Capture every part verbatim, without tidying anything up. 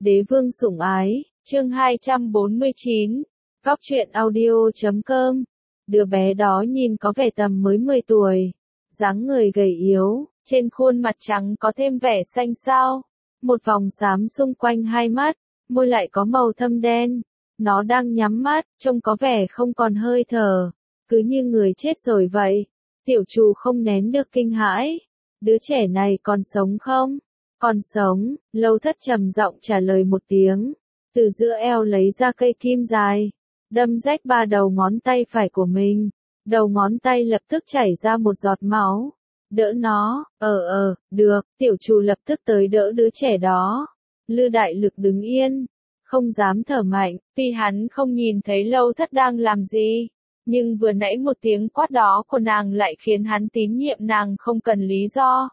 Đế vương sủng ái, chương hai trăm bốn mươi chín, góc truyện audio.com. Đứa bé đó nhìn có vẻ tầm mới mười tuổi, dáng người gầy yếu, trên khuôn mặt trắng có thêm vẻ xanh xao, một vòng xám xung quanh hai mắt, môi lại có màu thâm đen. Nó đang nhắm mắt, trông có vẻ không còn hơi thở, cứ như người chết rồi vậy. Tiểu Trù không nén được kinh hãi. Đứa trẻ này còn sống không? Còn sống, Lâu Thất trầm giọng trả lời một tiếng. Từ giữa eo lấy ra cây kim dài, đâm rách ba đầu ngón tay phải của mình. Đầu ngón tay lập tức chảy ra một giọt máu. Đỡ nó, ờ ờ, được, Tiểu Trù lập tức tới đỡ đứa trẻ đó. Lư Đại Lực đứng yên, không dám thở mạnh, vì hắn không nhìn thấy Lâu Thất đang làm gì. Nhưng vừa nãy một tiếng quát đó của nàng lại khiến hắn tín nhiệm nàng không cần lý do.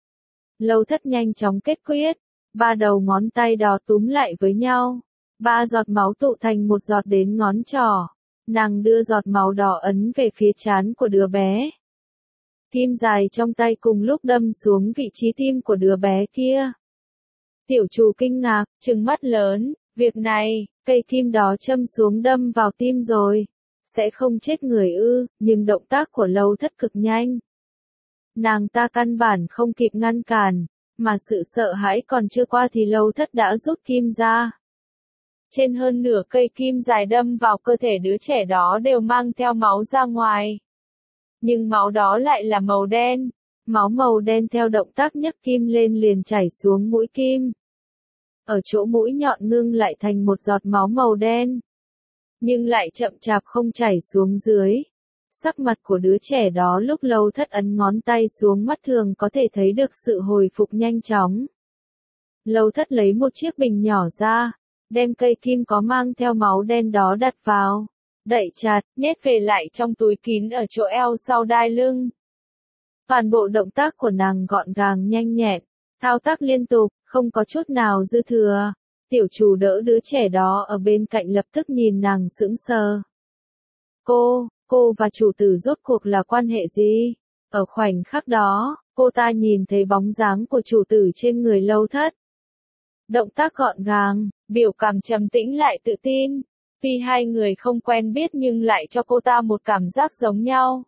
Lâu Thất nhanh chóng kết quyết, ba đầu ngón tay đỏ túm lại với nhau. Ba giọt máu tụ thành một giọt đến ngón trỏ. Nàng đưa giọt máu đỏ ấn về phía trán của đứa bé. Kim dài trong tay cùng lúc đâm xuống vị trí tim của đứa bé kia. Tiểu Trù kinh ngạc, trừng mắt lớn, việc này, cây kim đó châm xuống đâm vào tim rồi. Sẽ không chết người ư, nhưng động tác của Lâu Thất cực nhanh. Nàng ta căn bản không kịp ngăn cản, mà sự sợ hãi còn chưa qua thì Lâu Thất đã rút kim ra. Trên hơn nửa cây kim dài đâm vào cơ thể đứa trẻ đó đều mang theo máu ra ngoài. Nhưng máu đó lại là màu đen. Máu màu đen theo động tác nhấc kim lên liền chảy xuống mũi kim. Ở chỗ mũi nhọn ngưng lại thành một giọt máu màu đen. Nhưng lại chậm chạp không chảy xuống dưới. Sắc mặt của đứa trẻ đó lúc Lâu Thất ấn ngón tay xuống mắt thường có thể thấy được sự hồi phục nhanh chóng. Lâu Thất lấy một chiếc bình nhỏ ra, đem cây kim có mang theo máu đen đó đặt vào, đậy chặt, nhét về lại trong túi kín ở chỗ eo sau đai lưng. Toàn bộ động tác của nàng gọn gàng nhanh nhẹn, thao tác liên tục, không có chút nào dư thừa. Tiểu Trù đỡ đứa trẻ đó ở bên cạnh lập tức nhìn nàng sững sờ. Cô, cô và chủ tử rốt cuộc là quan hệ gì? Ở khoảnh khắc đó, cô ta nhìn thấy bóng dáng của chủ tử trên người Lâu Thất. Động tác gọn gàng, biểu cảm trầm tĩnh lại tự tin. Tuy hai người không quen biết nhưng lại cho cô ta một cảm giác giống nhau.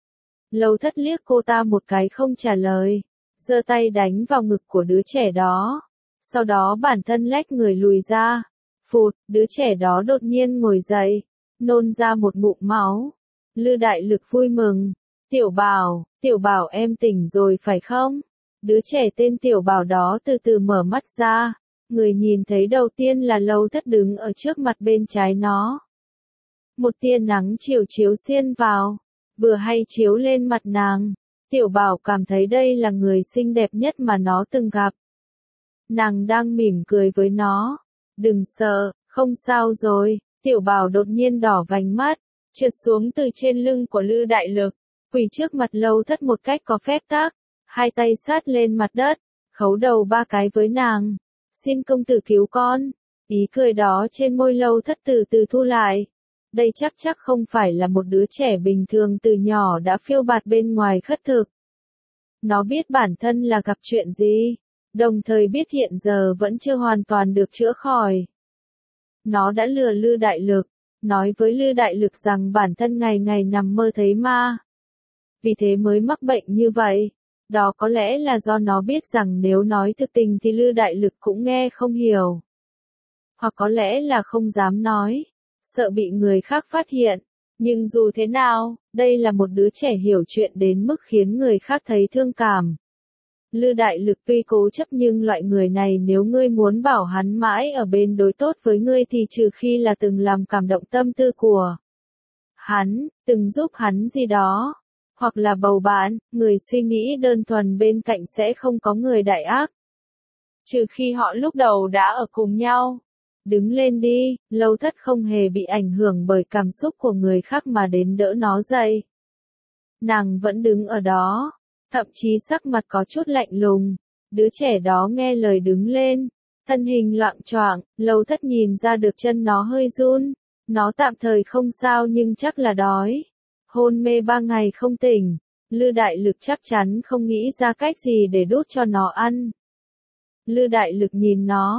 Lâu Thất liếc cô ta một cái không trả lời, giơ tay đánh vào ngực của đứa trẻ đó. Sau đó bản thân lách người lùi ra. Phụt, đứa trẻ đó đột nhiên ngồi dậy, nôn ra một ngụm máu. Lư Đại Lực vui mừng. Tiểu Bảo, Tiểu Bảo em tỉnh rồi phải không? Đứa trẻ tên Tiểu Bảo đó từ từ mở mắt ra. Người nhìn thấy đầu tiên là Lâu Thất đứng ở trước mặt bên trái nó. Một tia nắng chiều chiếu xiên vào, vừa hay chiếu lên mặt nàng. Tiểu Bảo cảm thấy đây là người xinh đẹp nhất mà nó từng gặp. Nàng đang mỉm cười với nó. Đừng sợ, không sao rồi. Tiểu Bảo đột nhiên đỏ vành mắt, trượt xuống từ trên lưng của Lư Đại Lực, quỳ trước mặt Lâu Thất một cách có phép tắc, hai tay sát lên mặt đất, khấu đầu ba cái với nàng. Xin công tử cứu con. Ý cười đó trên môi Lâu Thất từ từ thu lại. Đây chắc chắc không phải là một đứa trẻ bình thường từ nhỏ đã phiêu bạt bên ngoài khất thực. Nó biết bản thân là gặp chuyện gì, đồng thời biết hiện giờ vẫn chưa hoàn toàn được chữa khỏi. Nó đã lừa Lư Đại Lực, nói với Lư Đại Lực rằng bản thân ngày ngày nằm mơ thấy ma. Vì thế mới mắc bệnh như vậy. Đó có lẽ là do nó biết rằng nếu nói thực tình thì Lư Đại Lực cũng nghe không hiểu. Hoặc có lẽ là không dám nói, sợ bị người khác phát hiện. Nhưng dù thế nào, đây là một đứa trẻ hiểu chuyện đến mức khiến người khác thấy thương cảm. Lư Đại Lực tuy cố chấp nhưng loại người này nếu ngươi muốn bảo hắn mãi ở bên đối tốt với ngươi thì trừ khi là từng làm cảm động tâm tư của hắn, từng giúp hắn gì đó, hoặc là bầu bạn, người suy nghĩ đơn thuần bên cạnh sẽ không có người đại ác. Trừ khi họ lúc đầu đã ở cùng nhau. Đứng lên đi, Lâu Thất không hề bị ảnh hưởng bởi cảm xúc của người khác mà đến đỡ nó dậy. Nàng vẫn đứng ở đó, thậm chí sắc mặt có chút lạnh lùng. Đứa trẻ đó nghe lời đứng lên, thân hình loạng choạng, Lâu Thất nhìn ra được chân nó hơi run. Nó tạm thời không sao nhưng chắc là đói. Hôn mê ba ngày không tỉnh, Lư Đại Lực chắc chắn không nghĩ ra cách gì để đút cho nó ăn. Lư Đại Lực nhìn nó,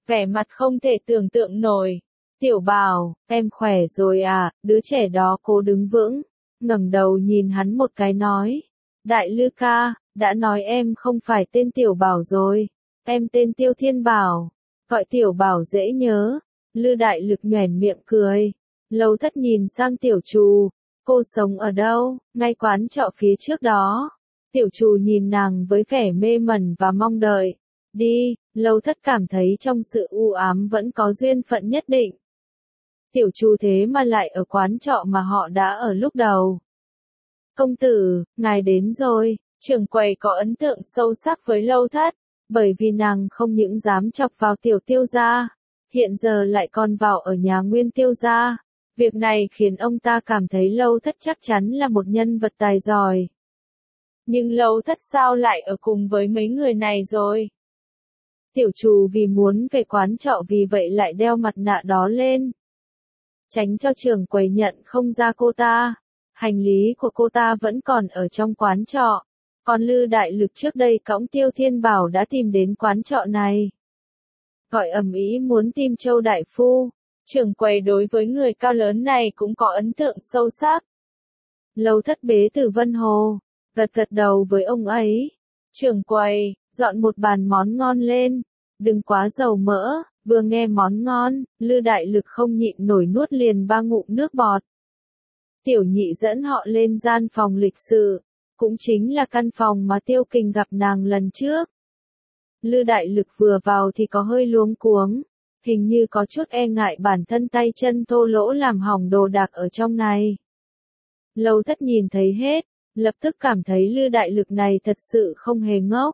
vẻ mặt không thể tưởng tượng nổi. Tiểu Bảo, em khỏe rồi à, đứa trẻ đó cố đứng vững, ngẩng đầu nhìn hắn một cái nói. Đại Lư ca, đã nói em không phải tên Tiểu Bảo rồi, em tên Tiêu Thiên Bảo, gọi Tiểu Bảo dễ nhớ. Lư Đại Lực nhoẻn miệng cười. Lâu Thất nhìn sang Tiểu Trù, cô sống ở đâu? Ngay quán trọ phía trước đó. Tiểu Trù nhìn nàng với vẻ mê mẩn và mong đợi. Đi, Lâu Thất cảm thấy trong sự u ám vẫn có duyên phận nhất định. Tiểu Trù thế mà lại ở quán trọ mà họ đã ở lúc đầu. Công tử, ngài đến rồi. Trưởng quầy có ấn tượng sâu sắc với Lâu Thất, bởi vì nàng không những dám chọc vào Tiểu Tiêu gia, hiện giờ lại còn vào ở nhà Nguyên Tiêu gia. Việc này khiến ông ta cảm thấy Lâu Thất chắc chắn là một nhân vật tài giỏi. Nhưng Lâu Thất sao lại ở cùng với mấy người này rồi? Tiểu Trù vì muốn về quán trọ vì vậy lại đeo mặt nạ đó lên, tránh cho trưởng quầy nhận không ra cô ta. Hành lý của cô ta vẫn còn ở trong quán trọ, còn Lư Đại Lực trước đây cõng Tiêu Thiên Bảo đã tìm đến quán trọ này, gọi ầm ĩ muốn tìm Châu đại phu. Trưởng quầy đối với người cao lớn này cũng có ấn tượng sâu sắc. Lâu Thất bế từ Vân Hồ, gật gật đầu với ông ấy. Trưởng quầy, dọn một bàn món ngon lên, đừng quá dầu mỡ. Vừa nghe món ngon, Lư Đại Lực không nhịn nổi nuốt liền ba ngụm nước bọt. Tiểu Nhị dẫn họ lên gian phòng lịch sự, cũng chính là căn phòng mà Tiêu Kình gặp nàng lần trước. Lư Đại Lực vừa vào thì có hơi luống cuống, hình như có chút e ngại bản thân tay chân thô lỗ làm hỏng đồ đạc ở trong này. Lâu Thất nhìn thấy hết, lập tức cảm thấy Lư Đại Lực này thật sự không hề ngốc.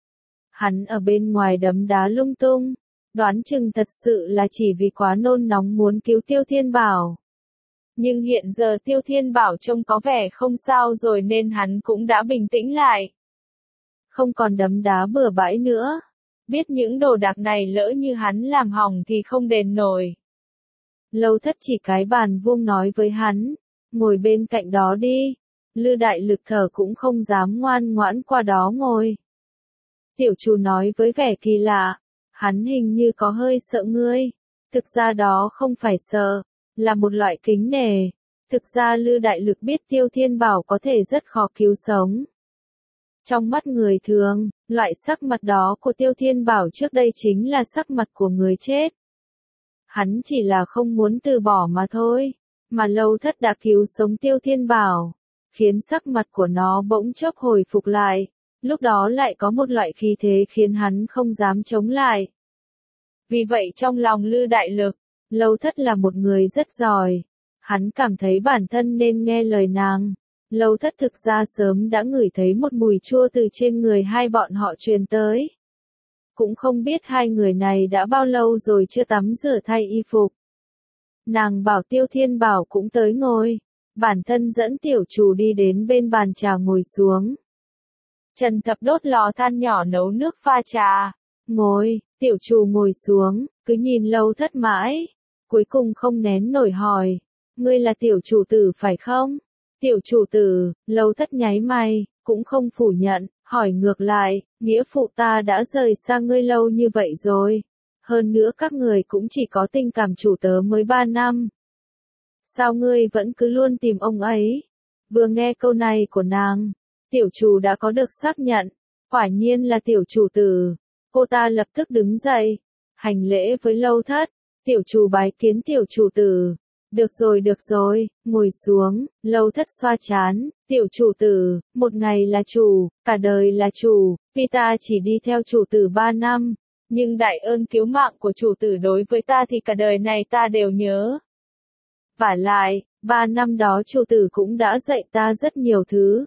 Hắn ở bên ngoài đấm đá lung tung, đoán chừng thật sự là chỉ vì quá nôn nóng muốn cứu Tiêu Thiên Bảo. Nhưng hiện giờ Tiêu Thiên Bảo trông có vẻ không sao rồi nên hắn cũng đã bình tĩnh lại. Không còn đấm đá bừa bãi nữa. Biết những đồ đạc này lỡ như hắn làm hỏng thì không đền nổi. Lâu Thất chỉ cái bàn vuông nói với hắn, ngồi bên cạnh đó đi. Lư Đại Lực thở cũng không dám ngoan ngoãn qua đó ngồi. Tiểu Trù nói với vẻ kỳ lạ, hắn hình như có hơi sợ ngươi. Thực ra đó không phải sợ, là một loại kính nể. Thực ra Lư Đại Lực biết Tiêu Thiên Bảo có thể rất khó cứu sống. Trong mắt người thường, loại sắc mặt đó của Tiêu Thiên Bảo trước đây chính là sắc mặt của người chết. Hắn chỉ là không muốn từ bỏ mà thôi, mà Lâu Thất đã cứu sống Tiêu Thiên Bảo, khiến sắc mặt của nó bỗng chốc hồi phục lại, lúc đó lại có một loại khí thế khiến hắn không dám chống lại. Vì vậy trong lòng Lư Đại Lực, Lâu Thất là một người rất giỏi, hắn cảm thấy bản thân nên nghe lời nàng. Lâu Thất thực ra sớm đã ngửi thấy một mùi chua từ trên người hai bọn họ truyền tới. Cũng không biết hai người này đã bao lâu rồi chưa tắm rửa thay y phục. Nàng bảo Tiêu Thiên Bảo cũng tới ngồi, bản thân dẫn Tiểu Trù đi đến bên bàn trà ngồi xuống. Trần Thập đốt lò than nhỏ nấu nước pha trà. Ngồi, Tiểu Trù ngồi xuống, cứ nhìn Lâu Thất mãi, cuối cùng không nén nổi hỏi, ngươi là Tiểu Chủ tử phải không? Tiểu Chủ tử, Lâu Thất nháy mày, cũng không phủ nhận, hỏi ngược lại, nghĩa phụ ta đã rời xa ngươi lâu như vậy rồi. Hơn nữa các người cũng chỉ có tình cảm chủ tớ mới ba năm. Sao ngươi vẫn cứ luôn tìm ông ấy? Vừa nghe câu này của nàng, Tiểu Trù đã có được xác nhận, quả nhiên là Tiểu Chủ tử. Cô ta lập tức đứng dậy, hành lễ với Lâu Thất. Tiểu Trù bái kiến Tiểu Chủ tử. Được rồi được rồi, ngồi xuống. Lâu Thất xoa chán. Tiểu Chủ tử, một ngày là chủ, cả đời là chủ, vì ta chỉ đi theo chủ tử ba năm, nhưng đại ơn cứu mạng của chủ tử đối với ta thì cả đời này ta đều nhớ. Vả lại, ba năm đó chủ tử cũng đã dạy ta rất nhiều thứ.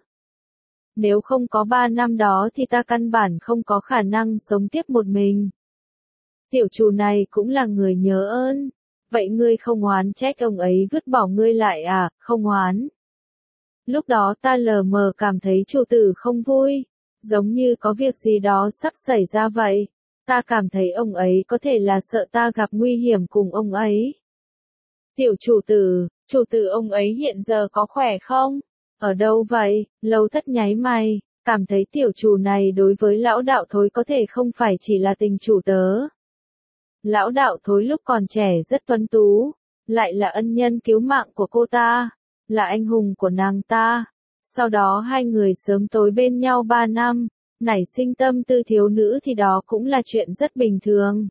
Nếu không có ba năm đó thì ta căn bản không có khả năng sống tiếp một mình. Tiểu Trù này cũng là người nhớ ơn. Vậy ngươi không oán trách ông ấy vứt bỏ ngươi lại à? Không oán. Lúc đó ta lờ mờ cảm thấy chủ tử không vui, giống như có việc gì đó sắp xảy ra vậy. Ta cảm thấy ông ấy có thể là sợ ta gặp nguy hiểm cùng ông ấy. Tiểu Chủ tử, chủ tử ông ấy hiện giờ có khỏe không? Ở đâu vậy? Lâu Thất nháy mày, cảm thấy Tiểu Trù này đối với lão đạo thối có thể không phải chỉ là tình chủ tớ. Lão đạo thối lúc còn trẻ rất tuấn tú, lại là ân nhân cứu mạng của cô ta, là anh hùng của nàng ta. Sau đó hai người sớm tối bên nhau ba năm, nảy sinh tâm tư thiếu nữ thì đó cũng là chuyện rất bình thường.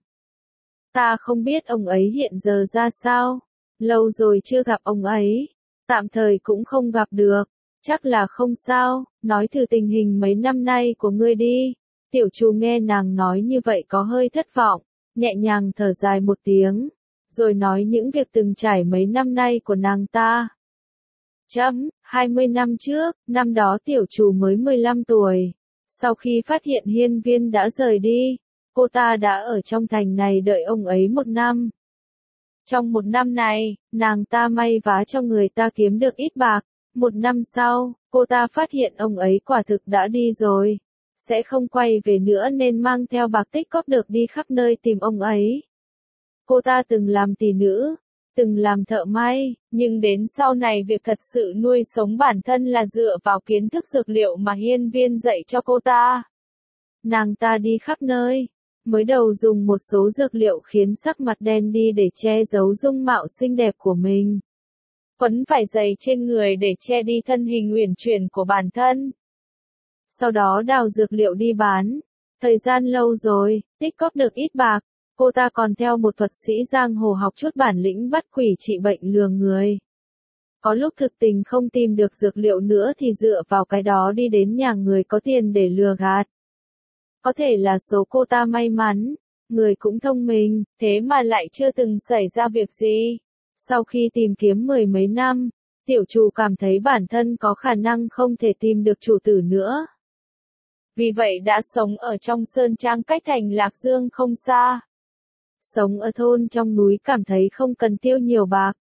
Ta không biết ông ấy hiện giờ ra sao, lâu rồi chưa gặp ông ấy, tạm thời cũng không gặp được, chắc là không sao, nói thử tình hình mấy năm nay của ngươi đi. Tiểu Trù nghe nàng nói như vậy có hơi thất vọng, nhẹ nhàng thở dài một tiếng, rồi nói những việc từng trải mấy năm nay của nàng ta. Chấm, hai mươi năm trước, năm đó Tiểu Trù mới mười lăm tuổi. Sau khi phát hiện Hiên Viên đã rời đi, cô ta đã ở trong thành này đợi ông ấy một năm. Trong một năm này, nàng ta may vá cho người ta kiếm được ít bạc. Một năm sau, cô ta phát hiện ông ấy quả thực đã đi rồi, sẽ không quay về nữa nên mang theo bạc tích cóp được đi khắp nơi tìm ông ấy. Cô ta từng làm tỷ nữ, từng làm thợ may, nhưng đến sau này việc thật sự nuôi sống bản thân là dựa vào kiến thức dược liệu mà Hiên Viên dạy cho cô ta. Nàng ta đi khắp nơi, mới đầu dùng một số dược liệu khiến sắc mặt đen đi để che giấu dung mạo xinh đẹp của mình. Quấn vải dày trên người để che đi thân hình uyển chuyển của bản thân. Sau đó đào dược liệu đi bán. Thời gian lâu rồi, tích cóp được ít bạc, cô ta còn theo một thuật sĩ giang hồ học chút bản lĩnh bắt quỷ trị bệnh lừa người. Có lúc thực tình không tìm được dược liệu nữa thì dựa vào cái đó đi đến nhà người có tiền để lừa gạt. Có thể là số cô ta may mắn, người cũng thông minh, thế mà lại chưa từng xảy ra việc gì. Sau khi tìm kiếm mười mấy năm, Tiểu Trù cảm thấy bản thân có khả năng không thể tìm được chủ tử nữa. Vì vậy đã sống ở trong sơn trang cách thành Lạc Dương không xa. Sống ở thôn trong núi cảm thấy không cần tiêu nhiều bạc.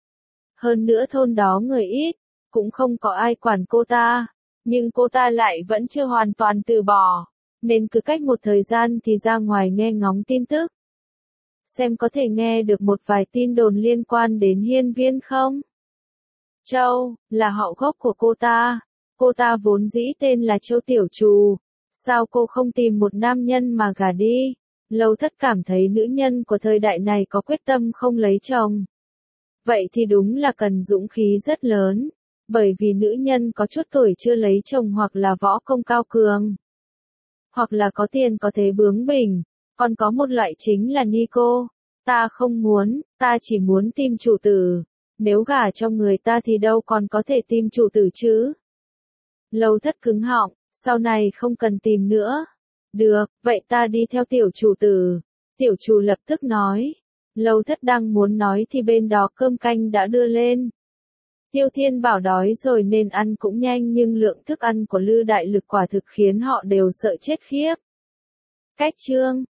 Hơn nữa thôn đó người ít, cũng không có ai quản cô ta, nhưng cô ta lại vẫn chưa hoàn toàn từ bỏ, nên cứ cách một thời gian thì ra ngoài nghe ngóng tin tức. Xem có thể nghe được một vài tin đồn liên quan đến Hiên Viên không? Châu, là họ gốc của cô ta. Cô ta vốn dĩ tên là Châu Tiểu Trù. Sao cô không tìm một nam nhân mà gả đi? Lâu Thất cảm thấy nữ nhân của thời đại này có quyết tâm không lấy chồng. Vậy thì đúng là cần dũng khí rất lớn. Bởi vì nữ nhân có chút tuổi chưa lấy chồng hoặc là võ công cao cường. Hoặc là có tiền có thế bướng bỉnh. Còn có một loại chính là Nico. Ta không muốn, ta chỉ muốn tìm chủ tử. Nếu gả cho người ta thì đâu còn có thể tìm chủ tử chứ. Lâu Thất cứng họng, sau này không cần tìm nữa. Được, vậy ta đi theo tiểu chủ tử. Tiểu chủ lập tức nói. Lâu Thất đang muốn nói thì bên đó cơm canh đã đưa lên. Tiêu Thiên bảo đói rồi nên ăn cũng nhanh nhưng lượng thức ăn của Lư Đại Lực quả thực khiến họ đều sợ chết khiếp. Cách chương